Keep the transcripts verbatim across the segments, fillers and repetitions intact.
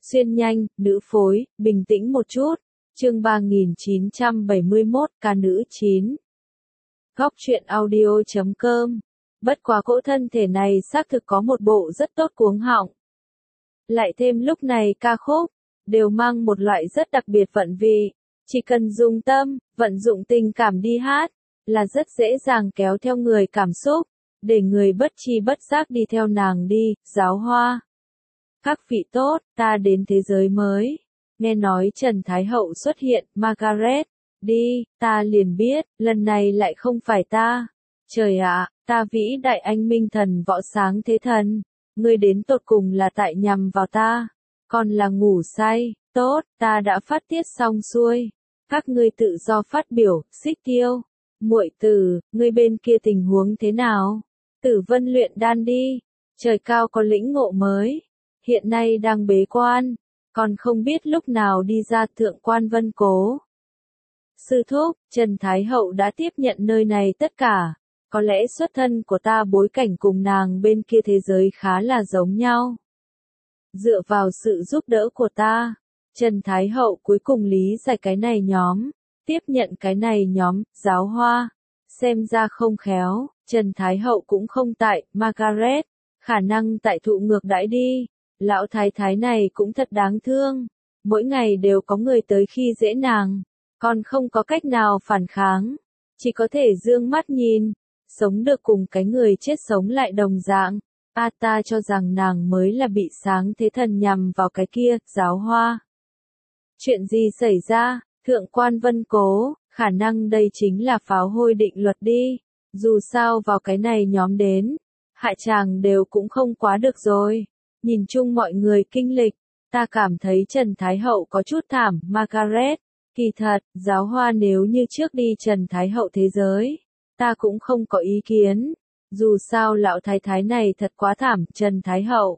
Xuyên nhanh, nữ phối, bình tĩnh một chút. Chương ba nghìn chín trăm bảy mươi mốt, ca nữ chín. Góc truyện audio chấm com. Bất quá cỗ thân thể này xác thực có một bộ rất tốt cuống họng. Lại thêm lúc này ca khúc, đều mang một loại rất đặc biệt vận vị. Chỉ cần dùng tâm, vận dụng tình cảm đi hát, là rất dễ dàng kéo theo người cảm xúc, để người bất chi bất giác đi theo nàng đi, Giáo Hoa. Các vị tốt, ta đến thế giới mới. Nghe nói Trần Thái Hậu xuất hiện, Margaret, đi, ta liền biết, lần này lại không phải ta. Trời ạ, ta vĩ đại anh minh thần võ sáng thế thần, ngươi đến tột cùng là tại nhằm vào ta, còn là ngủ say, tốt, ta đã phát tiết xong xuôi. Các ngươi tự do phát biểu, Xích Tiêu. Muội tử, ngươi bên kia tình huống thế nào? Tử Vân luyện đan đi, trời cao có lĩnh ngộ mới, hiện nay đang bế quan, còn không biết lúc nào đi ra Thượng Quan Vân Cố. Sư thúc, Trần Thái Hậu đã tiếp nhận nơi này tất cả, có lẽ xuất thân của ta bối cảnh cùng nàng bên kia thế giới khá là giống nhau. Dựa vào sự giúp đỡ của ta, Trần Thái Hậu cuối cùng lý giải cái này nhóm, tiếp nhận cái này nhóm, Giáo Hoa. Xem ra không khéo, Trần Thái Hậu cũng không tại, Margaret, khả năng tại thụ ngược đãi đi. Lão thái thái này cũng thật đáng thương, mỗi ngày đều có người tới khi dễ nàng, còn không có cách nào phản kháng, chỉ có thể dương mắt nhìn, sống được cùng cái người chết sống lại đồng dạng. A ta cho rằng nàng mới là bị sáng thế thần nhằm vào cái kia, Giáo Hoa. Chuyện gì xảy ra, Thượng Quan Vân Cố, khả năng đây chính là pháo hôi định luật đi, dù sao vào cái này nhóm đến, hại chàng đều cũng không quá được rồi. Nhìn chung mọi người kinh lịch, ta cảm thấy Trần Thái Hậu có chút thảm, Margaret. Kỳ thật, Giáo Hoa nếu như trước đi Trần Thái Hậu thế giới, ta cũng không có ý kiến. Dù sao lão thái thái này thật quá thảm, Trần Thái Hậu.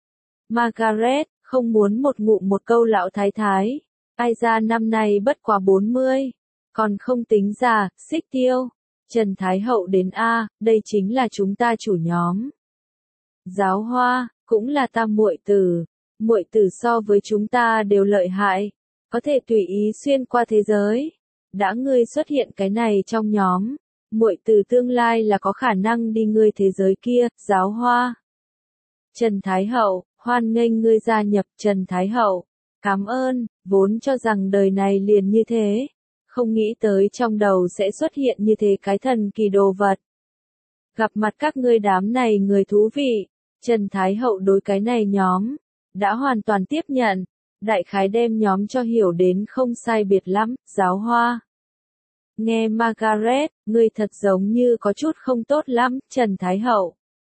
Margaret, không muốn một ngụm một câu lão thái thái. Ai ra năm nay bất quá bốn mươi, còn không tính già, Xích Tiêu. Trần Thái Hậu đến A, đây chính là chúng ta chủ nhóm. Giáo Hoa, cũng là ta muội tử, muội tử so với chúng ta đều lợi hại, có thể tùy ý xuyên qua thế giới. Đã ngươi xuất hiện cái này trong nhóm, muội tử tương lai là có khả năng đi ngươi thế giới kia, Giáo Hoa. Trần Thái Hậu, hoan nghênh ngươi gia nhập, Trần Thái Hậu. Cảm ơn, vốn cho rằng đời này liền như thế, không nghĩ tới trong đầu sẽ xuất hiện như thế cái thần kỳ đồ vật. Gặp mặt các ngươi đám này người thú vị. Trần Thái Hậu đối cái này nhóm, đã hoàn toàn tiếp nhận, đại khái đem nhóm cho hiểu đến không sai biệt lắm, Giáo Hoa. Nghe Margaret, ngươi thật giống như có chút không tốt lắm, Trần Thái Hậu.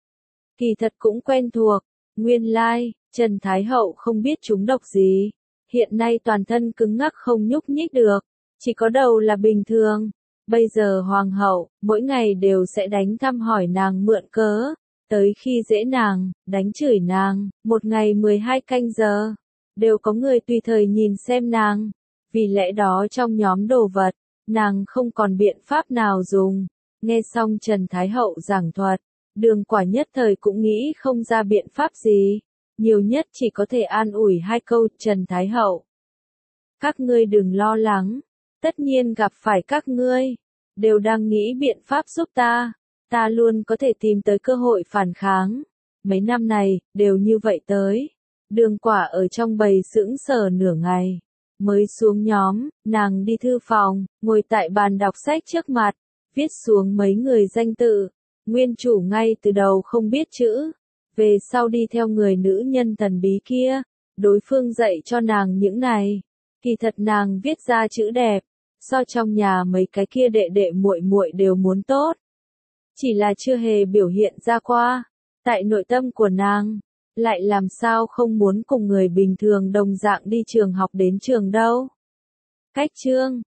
Kỳ thật cũng quen thuộc, nguyên lai, like, Trần Thái Hậu không biết chúng độc gì, hiện nay toàn thân cứng ngắc không nhúc nhích được, chỉ có đầu là bình thường. Bây giờ Hoàng hậu, mỗi ngày đều sẽ đánh thăm hỏi nàng mượn cớ. Tới khi dễ nàng, đánh chửi nàng, một ngày mười hai canh giờ, đều có người tùy thời nhìn xem nàng. Vì lẽ đó trong nhóm đồ vật, nàng không còn biện pháp nào dùng. Nghe xong Trần Thái Hậu giảng thuật, Đường Quả nhất thời cũng nghĩ không ra biện pháp gì. Nhiều nhất chỉ có thể an ủi hai câu, Trần Thái Hậu. Các ngươi đừng lo lắng, tất nhiên gặp phải các ngươi, đều đang nghĩ biện pháp giúp ta. Ta luôn có thể tìm tới cơ hội phản kháng. Mấy năm này, đều như vậy tới. Đường Quả ở trong bầy sững sờ nửa ngày. Mới xuống nhóm, nàng đi thư phòng, ngồi tại bàn đọc sách trước mặt, viết xuống mấy người danh tự. Nguyên chủ ngay từ đầu không biết chữ. Về sau đi theo người nữ nhân thần bí kia. Đối phương dạy cho nàng những này. Kỳ thật nàng viết ra chữ đẹp. So trong nhà mấy cái kia đệ đệ muội muội đều muốn tốt. Chỉ là chưa hề biểu hiện ra qua, tại nội tâm của nàng, lại làm sao không muốn cùng người bình thường đồng dạng đi trường học đến trường đâu. Cách chương,